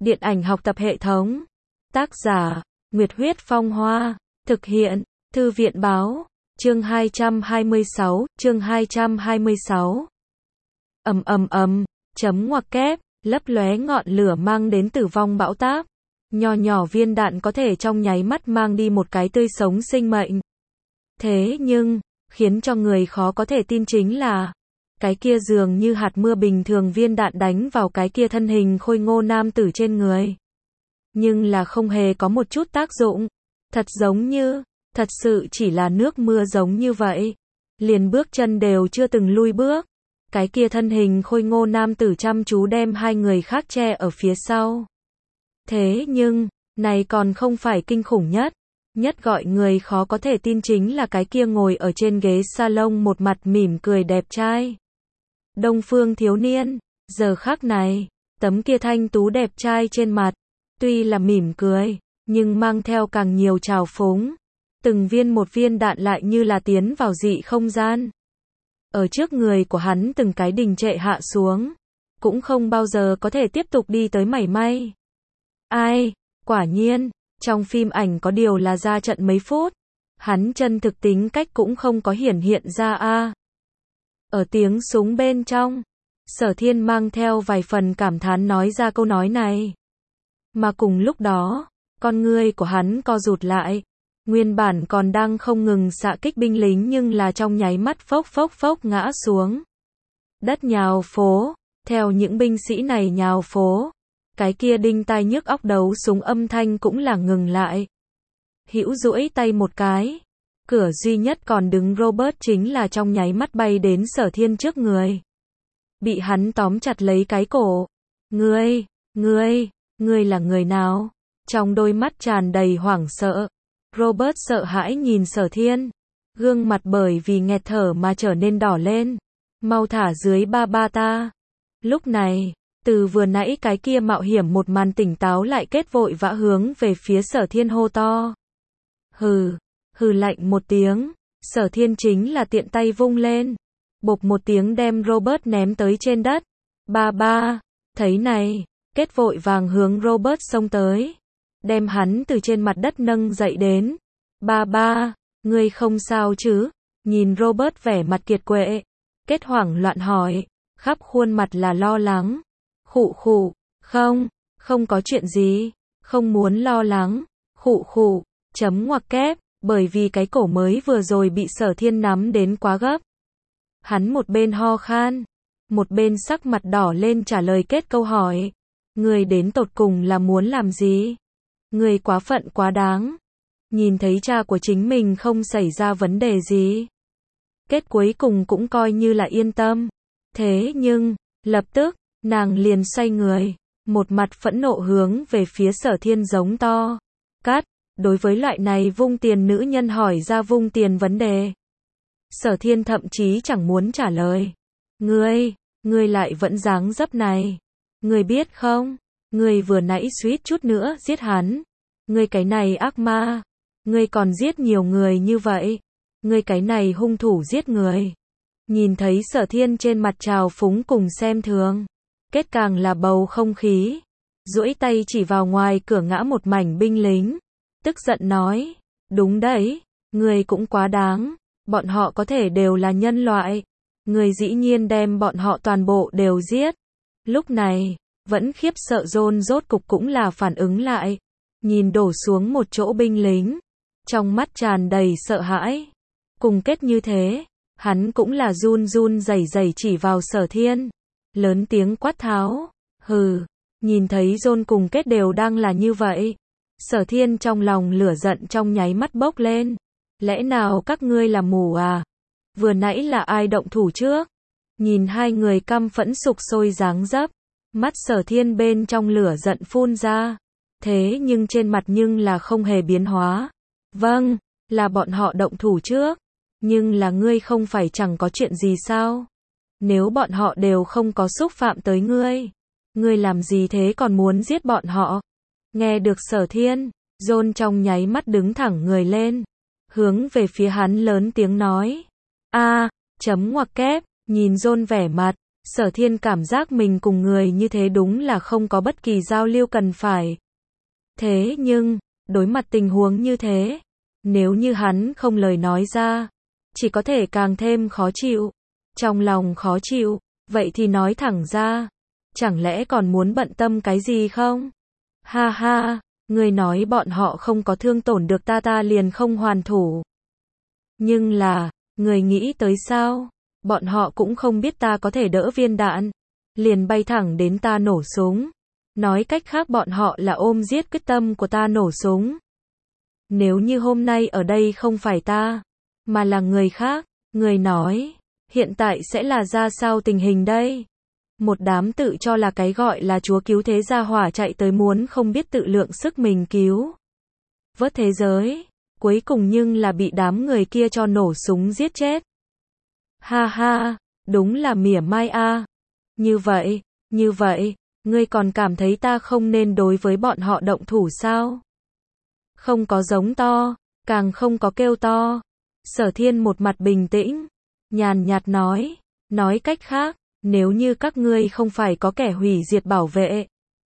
Điện ảnh học tập hệ thống. Tác giả, Nguyệt Huyết Phong Hoa. Thực hiện, Thư viện Báo. Chương 226, chương 226. Chấm ngoặc kép, lấp lóe ngọn lửa mang đến tử vong bão táp. Nho nhỏ viên đạn có thể trong nháy mắt mang đi một cái tươi sống sinh mệnh. Thế nhưng, khiến cho người khó có thể tin chính là, cái kia dường như hạt mưa bình thường viên đạn đánh vào cái kia thân hình khôi ngô nam tử trên người. Nhưng là không hề có một chút tác dụng. Thật giống như, thật sự chỉ là nước mưa giống như vậy. Liền bước chân đều chưa từng lui bước. Cái kia thân hình khôi ngô nam tử chăm chú đem hai người khác che ở phía sau. Thế nhưng, này còn không phải kinh khủng nhất. Nhất gọi người khó có thể tin chính là cái kia ngồi ở trên ghế salon một mặt mỉm cười đẹp trai. Đông phương thiếu niên, giờ khắc này, tấm kia thanh tú đẹp trai trên mặt, tuy là mỉm cười, nhưng mang theo càng nhiều trào phúng. Từng viên một viên đạn lại như là tiến vào dị không gian. Ở trước người của hắn từng cái đình trệ hạ xuống, cũng không bao giờ có thể tiếp tục đi tới mảy may. Ai, quả nhiên, trong phim ảnh có điều là ra trận mấy phút, hắn chân thực tính cách cũng không có hiển hiện ra a. Ở tiếng súng bên trong, Sở Thiên mang theo vài phần cảm thán nói ra câu nói này. Mà cùng lúc đó, con ngươi của hắn co rụt lại. Nguyên bản còn đang không ngừng xạ kích binh lính nhưng là trong nháy mắt phốc ngã xuống. Đất nhào phố, theo những binh sĩ này nhào phố, cái kia đinh tai nhức óc đấu súng âm thanh cũng là ngừng lại. Hữu duỗi tay một cái, cửa duy nhất còn đứng Robert chính là trong nháy mắt bay đến Sở Thiên trước người. Bị hắn tóm chặt lấy cái cổ. Ngươi là người nào? Trong đôi mắt tràn đầy hoảng sợ. Robert sợ hãi nhìn Sở Thiên. Gương mặt bởi vì nghẹt thở mà trở nên đỏ lên. Mau thả dưới ba ta. Lúc này, từ vừa nãy cái kia mạo hiểm một màn tỉnh táo lại kết vội vã hướng về phía Sở Thiên hô to. Hừ lạnh một tiếng. Sở Thiên chính là tiện tay vung lên. Bộp một tiếng đem Robert ném tới trên đất. Ba, thấy này, kết vội vàng hướng Robert xông tới. Đem hắn từ trên mặt đất nâng dậy đến. Ba, ngươi không sao chứ? Nhìn Robert vẻ mặt kiệt quệ. Kết hoảng loạn hỏi. Khắp khuôn mặt là lo lắng. Khụ, không có chuyện gì. Không muốn lo lắng. Khụ, chấm ngoặc kép. Bởi vì cái cổ mới vừa rồi bị Sở Thiên nắm đến quá gấp. Hắn một bên ho khan, một bên sắc mặt đỏ lên trả lời kết câu hỏi. Người đến tột cùng là muốn làm gì? Người quá phận quá đáng. Nhìn thấy cha của chính mình không xảy ra vấn đề gì. Kết cuối cùng cũng coi như là yên tâm. Thế nhưng, lập tức, nàng liền xoay người, một mặt phẫn nộ hướng về phía Sở Thiên giống to. Cắt, đối với loại này vung tiền nữ nhân hỏi ra vung tiền vấn đề. Sở Thiên thậm chí chẳng muốn trả lời. Ngươi lại vẫn dáng dấp này. Ngươi biết không, ngươi vừa nãy suýt chút nữa giết hắn. Ngươi cái này ác ma. Ngươi còn giết nhiều người như vậy. Ngươi cái này hung thủ giết người. Nhìn thấy Sở Thiên trên mặt trào phúng cùng xem thường. Kết càng là bầu không khí. Duỗi tay chỉ vào ngoài cửa ngã một mảnh binh lính. Tức giận nói. Đúng đấy, ngươi cũng quá đáng. Bọn họ có thể đều là nhân loại. Người dĩ nhiên đem bọn họ toàn bộ đều giết. Lúc này, vẫn khiếp sợ John rốt cục cũng là phản ứng lại. Nhìn đổ xuống một chỗ binh lính. Trong mắt tràn đầy sợ hãi. Cùng kết như thế, hắn cũng là run rẩy chỉ vào Sở Thiên. Lớn tiếng quát tháo. Nhìn thấy John cùng kết đều đang là như vậy. Sở Thiên trong lòng lửa giận trong nháy mắt bốc lên. Lẽ nào các ngươi là mù à? Vừa nãy là ai động thủ trước? Nhìn hai người căm phẫn sục sôi dáng dấp, mắt Sở Thiên bên trong lửa giận phun ra. Thế nhưng trên mặt nhưng là không hề biến hóa. Vâng, là bọn họ động thủ trước. Nhưng là ngươi không phải chẳng có chuyện gì sao? Nếu bọn họ đều không có xúc phạm tới ngươi làm gì thế còn muốn giết bọn họ? Nghe được Sở Thiên, John trong nháy mắt đứng thẳng người lên. Hướng về phía hắn lớn tiếng nói. Chấm ngoặc kép, nhìn John vẻ mặt, Sở Thiên cảm giác mình cùng người như thế đúng là không có bất kỳ giao lưu cần phải. Thế nhưng, đối mặt tình huống như thế, nếu như hắn không lời nói ra, chỉ có thể càng thêm khó chịu. Trong lòng khó chịu, vậy thì nói thẳng ra. Chẳng lẽ còn muốn bận tâm cái gì không? Ha ha, người nói bọn họ không có thương tổn được ta liền không hoàn thủ. Nhưng là, người nghĩ tới sao? Bọn họ cũng không biết ta có thể đỡ viên đạn. Liền bay thẳng đến ta nổ súng. Nói cách khác bọn họ là ôm giết quyết tâm của ta nổ súng. Nếu như hôm nay ở đây không phải ta, mà là người khác, người nói, hiện tại sẽ là ra sao tình hình đây? Một đám tự cho là cái gọi là chúa cứu thế gia hỏa chạy tới muốn không biết tự lượng sức mình cứu vớt thế giới, cuối cùng nhưng là bị đám người kia cho nổ súng giết chết. Ha ha, đúng là mỉa mai a. Như vậy, ngươi còn cảm thấy ta không nên đối với bọn họ động thủ sao? Không có giống to, càng không có kêu to. Sở Thiên một mặt bình tĩnh, nhàn nhạt nói cách khác, nếu như các ngươi không phải có kẻ hủy diệt bảo vệ,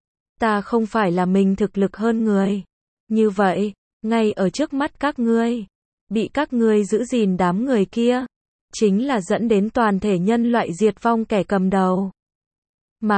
ta không phải là mình thực lực hơn người. Như vậy, ngay ở trước mắt các ngươi, bị các ngươi giữ gìn đám người kia, chính là dẫn đến toàn thể nhân loại diệt vong kẻ cầm đầu. Mà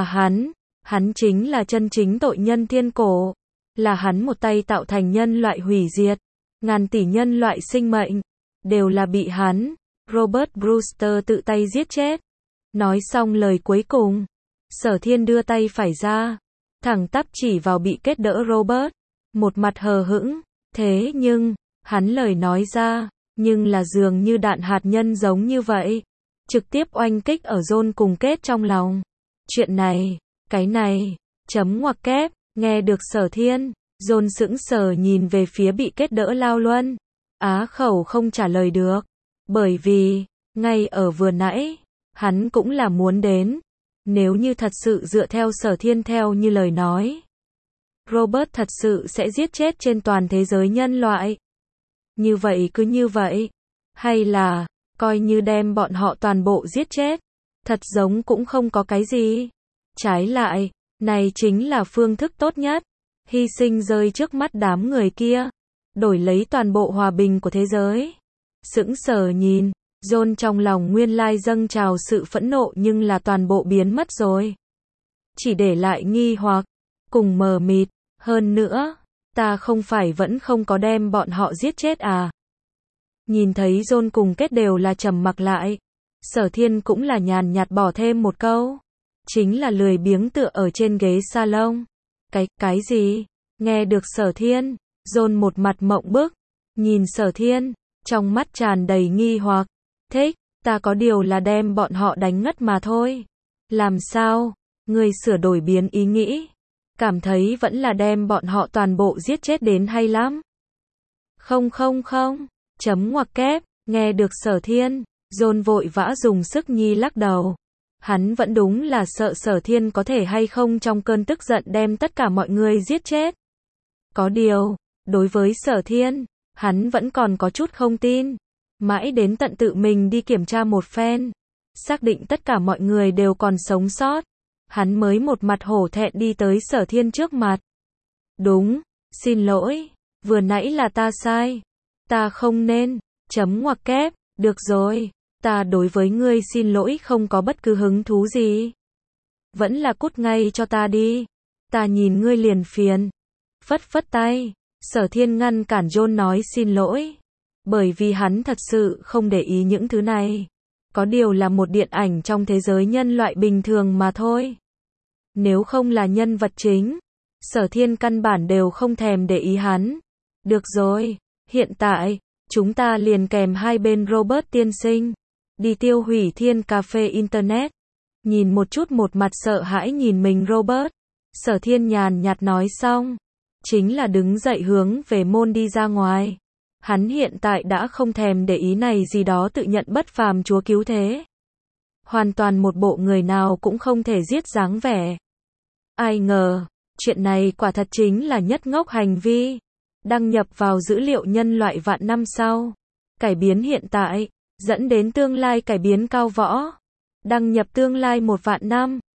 hắn chính là chân chính tội nhân thiên cổ, là hắn một tay tạo thành nhân loại hủy diệt, ngàn tỷ nhân loại sinh mệnh, đều là bị hắn, Robert Brewster tự tay giết chết. Nói xong lời cuối cùng, Sở Thiên đưa tay phải ra, thẳng tắp chỉ vào bị kết đỡ Robert, một mặt hờ hững, thế nhưng, hắn lời nói ra, nhưng là dường như đạn hạt nhân giống như vậy, trực tiếp oanh kích ở John cùng Kết trong lòng. Chuyện này, cái này, chấm ngoặc kép, nghe được Sở Thiên, John sững sờ nhìn về phía bị kết đỡ Lao Luân, á khẩu không trả lời được, bởi vì, ngay ở vừa nãy, hắn cũng là muốn đến, nếu như thật sự dựa theo Sở Thiên theo như lời nói, Robert thật sự sẽ giết chết trên toàn thế giới nhân loại. Như vậy cứ như vậy, hay là, coi như đem bọn họ toàn bộ giết chết, thật giống cũng không có cái gì. Trái lại, này chính là phương thức tốt nhất, hy sinh rơi trước mắt đám người kia, đổi lấy toàn bộ hòa bình của thế giới. Sững sờ nhìn, John trong lòng nguyên lai dâng trào sự phẫn nộ nhưng là toàn bộ biến mất rồi. Chỉ để lại nghi hoặc, cùng mờ mịt, hơn nữa, ta không phải vẫn không có đem bọn họ giết chết à? Nhìn thấy John cùng Kết đều là trầm mặc lại, Sở Thiên cũng là nhàn nhạt bỏ thêm một câu, chính là lười biếng tựa ở trên ghế salon. Cái gì? Nghe được Sở Thiên, John một mặt mộng bức, nhìn Sở Thiên, trong mắt tràn đầy nghi hoặc, thích, ta có điều là đem bọn họ đánh ngất mà thôi. Làm sao? Ngươi sửa đổi biến ý nghĩ, cảm thấy vẫn là đem bọn họ toàn bộ giết chết đến hay lắm. Không, chấm ngoặc kép, nghe được Sở Thiên, John vội vã dùng sức nhi lắc đầu. Hắn vẫn đúng là sợ Sở Thiên có thể hay không trong cơn tức giận đem tất cả mọi người giết chết. Có điều, đối với Sở Thiên, hắn vẫn còn có chút không tin. Mãi đến tận tự mình đi kiểm tra một phen, xác định tất cả mọi người đều còn sống sót, hắn mới một mặt hổ thẹn đi tới Sở Thiên trước mặt. Đúng, xin lỗi, vừa nãy là ta sai. Ta không nên, chấm ngoặc kép, được rồi, ta đối với ngươi xin lỗi không có bất cứ hứng thú gì. Vẫn là cút ngay cho ta đi, ta nhìn ngươi liền phiền. Phất tay, Sở Thiên ngăn cản John nói xin lỗi, bởi vì hắn thật sự không để ý những thứ này. Có điều là một điện ảnh trong thế giới nhân loại bình thường mà thôi. Nếu không là nhân vật chính, Sở Thiên căn bản đều không thèm để ý hắn. Được rồi, hiện tại, chúng ta liền kèm hai bên Robert tiên sinh, đi tiêu hủy Thiên Cafe Internet. Nhìn một chút một mặt sợ hãi nhìn mình Robert, Sở Thiên nhàn nhạt nói xong, chính là đứng dậy hướng về môn đi ra ngoài. Hắn hiện tại đã không thèm để ý này gì đó tự nhận bất phàm chúa cứu thế. Hoàn toàn một bộ người nào cũng không thể giết dáng vẻ. Ai ngờ, chuyện này quả thật chính là nhất ngốc hành vi. Đăng nhập vào dữ liệu nhân loại vạn năm sau. Cải biến hiện tại, dẫn đến tương lai cải biến cao võ. Đăng nhập tương lai 1 vạn năm.